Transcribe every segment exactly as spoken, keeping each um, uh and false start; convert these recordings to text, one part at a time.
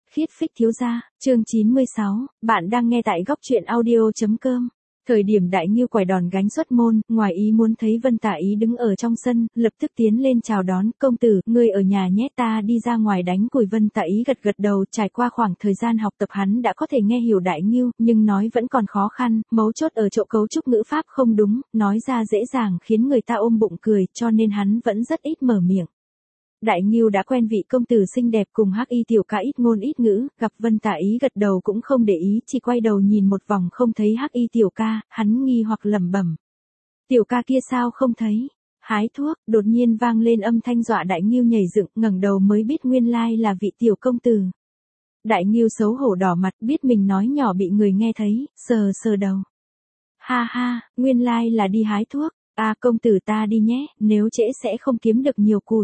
Khiết phích thiếu gia, chương chín mươi sáu, bạn đang nghe tại góc truyện audio.com. Thời điểm Đại Ngưu quải đòn gánh xuất môn, ngoài ý muốn thấy Vân Tả Ý đứng ở trong sân, lập tức tiến lên chào đón, công tử, ngươi ở nhà nhé, ta đi ra ngoài đánh củi. Vân Tả Ý gật gật đầu, trải qua khoảng thời gian học tập hắn đã có thể nghe hiểu Đại Ngưu, nhưng nói vẫn còn khó khăn, mấu chốt ở chỗ cấu trúc ngữ pháp không đúng, nói ra dễ dàng khiến người ta ôm bụng cười, cho nên hắn vẫn rất ít mở miệng. Đại Ngưu đã quen vị công tử xinh đẹp cùng Hắc Y tiểu ca ít ngôn ít ngữ, gặp Vân Tả Ý gật đầu cũng không để ý, chỉ quay đầu nhìn một vòng không thấy Hắc Y tiểu ca, hắn nghi hoặc lẩm bẩm. Tiểu ca kia sao không thấy? Hái thuốc, đột nhiên vang lên âm thanh dọa Đại Ngưu nhảy dựng, ngẩng đầu mới biết nguyên lai là vị tiểu công tử. Đại Ngưu xấu hổ đỏ mặt, biết mình nói nhỏ bị người nghe thấy, sờ sờ đầu. Ha ha, nguyên lai là đi hái thuốc, à công tử ta đi nhé, nếu trễ sẽ không kiếm được nhiều củi.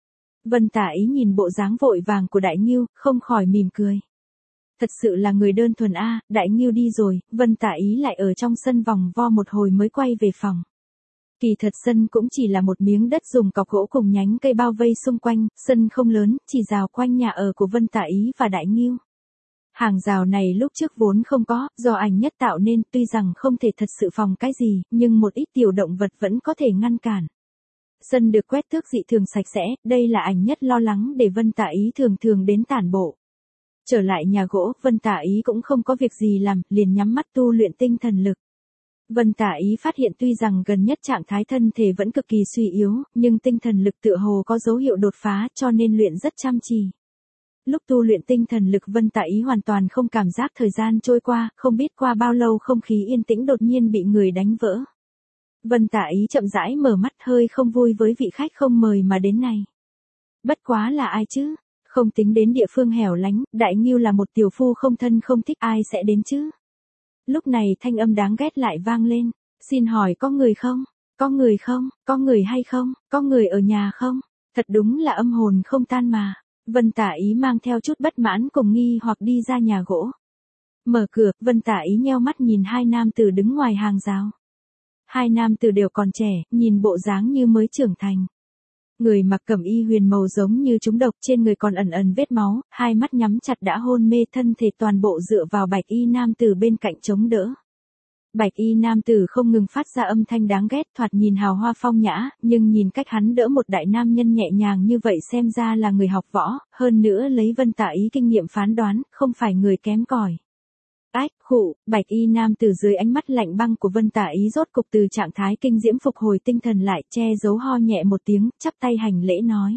Vân Tả Ý nhìn bộ dáng vội vàng của Đại Ngưu, không khỏi mỉm cười. Thật sự là người đơn thuần a, à, Đại Ngưu đi rồi, Vân Tả Ý lại ở trong sân vòng vo một hồi mới quay về phòng. Kỳ thật sân cũng chỉ là một miếng đất dùng cọc gỗ cùng nhánh cây bao vây xung quanh, sân không lớn, chỉ rào quanh nhà ở của Vân Tả Ý và Đại Ngưu. Hàng rào này lúc trước vốn không có, do Ảnh Nhất tạo nên, tuy rằng không thể thật sự phòng cái gì, nhưng một ít tiểu động vật vẫn có thể ngăn cản. Sân được quét tước dị thường sạch sẽ, đây là Ảnh Nhất lo lắng để Vân Tả Ý thường thường đến tản bộ. Trở lại nhà gỗ, Vân Tả Ý cũng không có việc gì làm, liền nhắm mắt tu luyện tinh thần lực. Vân Tả Ý phát hiện tuy rằng gần nhất trạng thái thân thể vẫn cực kỳ suy yếu, nhưng tinh thần lực tựa hồ có dấu hiệu đột phá cho nên luyện rất chăm chỉ. Lúc tu luyện tinh thần lực Vân Tả Ý hoàn toàn không cảm giác thời gian trôi qua, không biết qua bao lâu không khí yên tĩnh đột nhiên bị người đánh vỡ. Vân Tả Ý chậm rãi mở mắt hơi không vui với vị khách không mời mà đến này. Bất quá là ai chứ? Không tính đến địa phương hẻo lánh, Đại Ngưu là một tiểu phu không thân không thích ai sẽ đến chứ? Lúc này thanh âm đáng ghét lại vang lên. Xin hỏi có người không? Có người không? Có người hay không? Có người ở nhà không? Thật đúng là âm hồn không tan mà. Vân Tả Ý mang theo chút bất mãn cùng nghi hoặc đi ra nhà gỗ. Mở cửa, Vân Tả Ý nheo mắt nhìn hai nam tử đứng ngoài hàng rào. Hai nam tử đều còn trẻ, nhìn bộ dáng như mới trưởng thành. Người mặc cẩm y huyền màu giống như trúng độc, trên người còn ẩn ẩn vết máu, hai mắt nhắm chặt đã hôn mê, thân thể toàn bộ dựa vào bạch y nam tử bên cạnh chống đỡ. Bạch y nam tử không ngừng phát ra âm thanh đáng ghét, thoạt nhìn hào hoa phong nhã, nhưng nhìn cách hắn đỡ một đại nam nhân nhẹ nhàng như vậy xem ra là người học võ, hơn nữa lấy Vân Tả Ý kinh nghiệm phán đoán, không phải người kém cỏi. Ách, khụ, bạch y nam từ dưới ánh mắt lạnh băng của Vân Tả Ý rốt cục từ trạng thái kinh diễm phục hồi tinh thần lại, che giấu ho nhẹ một tiếng, chắp tay hành lễ nói.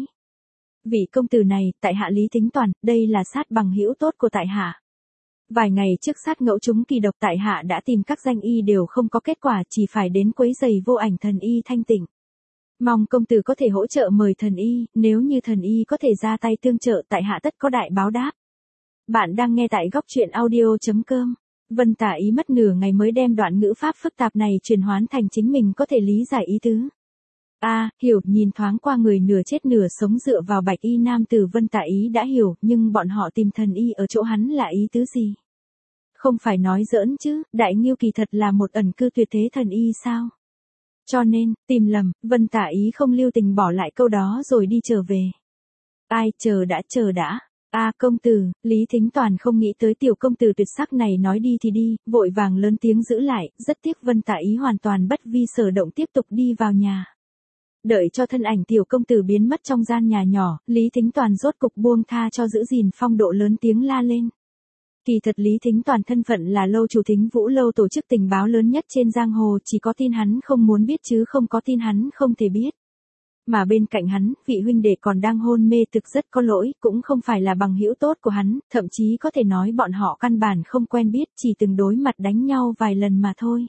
Vị công tử này, tại hạ Lý Thính Toàn, đây là sát bằng hữu tốt của tại hạ. Vài ngày trước sát ngẫu chúng kỳ độc tại hạ đã tìm các danh y đều không có kết quả, chỉ phải đến quấy giày Vô Ảnh thần y thanh tịnh. Mong công tử có thể hỗ trợ mời thần y, nếu như thần y có thể ra tay tương trợ tại hạ tất có đại báo đáp. Bạn đang nghe tại góc truyện audio.com. Vân Tả Ý mất nửa ngày mới đem đoạn ngữ pháp phức tạp này chuyển hoán thành chính mình có thể lý giải ý tứ. A, à, hiểu, nhìn thoáng qua người nửa chết nửa sống dựa vào bạch y nam tử Vân Tả Ý đã hiểu, nhưng bọn họ tìm thần y ở chỗ hắn là ý tứ gì? Không phải nói giỡn chứ, Đại Ngưu kỳ thật là một ẩn cư tuyệt thế thần y sao? Cho nên, tìm lầm, Vân Tả Ý không lưu tình bỏ lại câu đó rồi đi trở về. Ai, chờ đã, chờ đã. A à, công tử, Lý Thính Toàn không nghĩ tới tiểu công tử tuyệt sắc này nói đi thì đi, vội vàng lớn tiếng giữ lại, rất tiếc Vân Tả Ý hoàn toàn bất vi sở động tiếp tục đi vào nhà. Đợi cho thân ảnh tiểu công tử biến mất trong gian nhà nhỏ, Lý Thính Toàn rốt cục buông tha cho giữ gìn phong độ lớn tiếng la lên. Kỳ thật Lý Thính Toàn thân phận là lâu chủ Thính Vũ lâu tổ chức tình báo lớn nhất trên giang hồ, chỉ có tin hắn không muốn biết chứ không có tin hắn không thể biết. Mà bên cạnh hắn, vị huynh đệ còn đang hôn mê thực rất có lỗi, cũng không phải là bằng hữu tốt của hắn, thậm chí có thể nói bọn họ căn bản không quen biết, chỉ từng đối mặt đánh nhau vài lần mà thôi.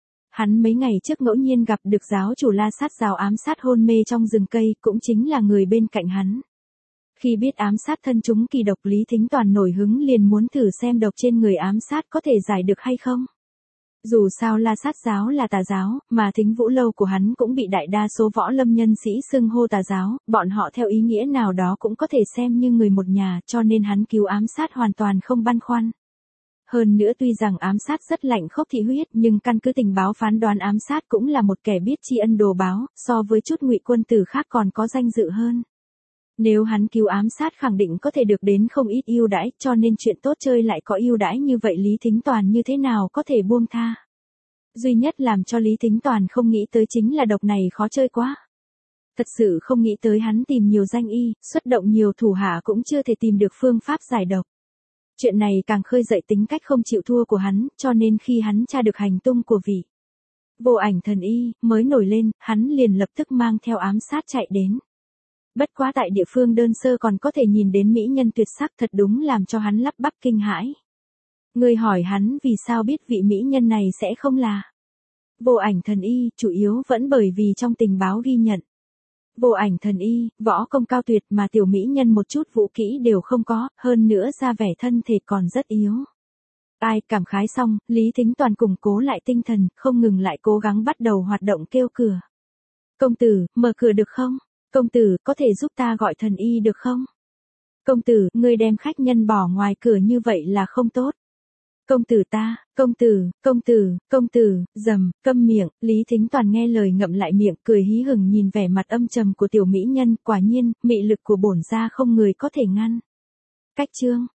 Hắn mấy ngày trước ngẫu nhiên gặp được giáo chủ La Sát giáo ám sát hôn mê trong rừng cây, cũng chính là người bên cạnh hắn. Khi biết ám sát thân chúng kỳ độc, Lý Thính Toàn nổi hứng liền muốn thử xem độc trên người ám sát có thể giải được hay không. Dù sao La Sát giáo là tà giáo, mà Thính Vũ lâu của hắn cũng bị đại đa số võ lâm nhân sĩ xưng hô tà giáo, bọn họ theo ý nghĩa nào đó cũng có thể xem như người một nhà, cho nên hắn cứu ám sát hoàn toàn không băn khoăn. Hơn nữa tuy rằng ám sát rất lạnh khốc thị huyết, nhưng căn cứ tình báo phán đoán ám sát cũng là một kẻ biết tri ân đồ báo, so với chút ngụy quân tử khác còn có danh dự hơn. Nếu hắn cứu ám sát khẳng định có thể được đến không ít ưu đãi, cho nên chuyện tốt chơi lại có ưu đãi như vậy Lý Thính Toàn như thế nào có thể buông tha. Duy nhất làm cho Lý Thính Toàn không nghĩ tới chính là độc này khó chơi quá. Thật sự không nghĩ tới hắn tìm nhiều danh y, xuất động nhiều thủ hạ cũng chưa thể tìm được phương pháp giải độc. Chuyện này càng khơi dậy tính cách không chịu thua của hắn, cho nên khi hắn tra được hành tung của vị Vô Ảnh thần y, mới nổi lên, hắn liền lập tức mang theo ám sát chạy đến. Bất quá tại địa phương đơn sơ còn có thể nhìn đến mỹ nhân tuyệt sắc thật đúng làm cho hắn lắp bắp kinh hãi. Người hỏi hắn vì sao biết vị mỹ nhân này sẽ không là Vô Ảnh thần y, chủ yếu vẫn bởi vì trong tình báo ghi nhận. Vô Ảnh thần y, võ công cao tuyệt mà tiểu mỹ nhân một chút vũ kỹ đều không có, hơn nữa ra vẻ thân thể còn rất yếu. Ai cảm khái xong, Lý Thính Toàn củng cố lại tinh thần, không ngừng lại cố gắng bắt đầu hoạt động kêu cửa. Công tử, mở cửa được không? Công tử, có thể giúp ta gọi thần y được không? Công tử, ngươi đem khách nhân bỏ ngoài cửa như vậy là không tốt. Công tử ta, công tử, công tử, công tử, dầm, câm miệng, Lý Thính Toàn nghe lời ngậm lại miệng, cười hí hửng nhìn vẻ mặt âm trầm của tiểu mỹ nhân, quả nhiên, mị lực của bổn gia không người có thể ngăn. Cách chương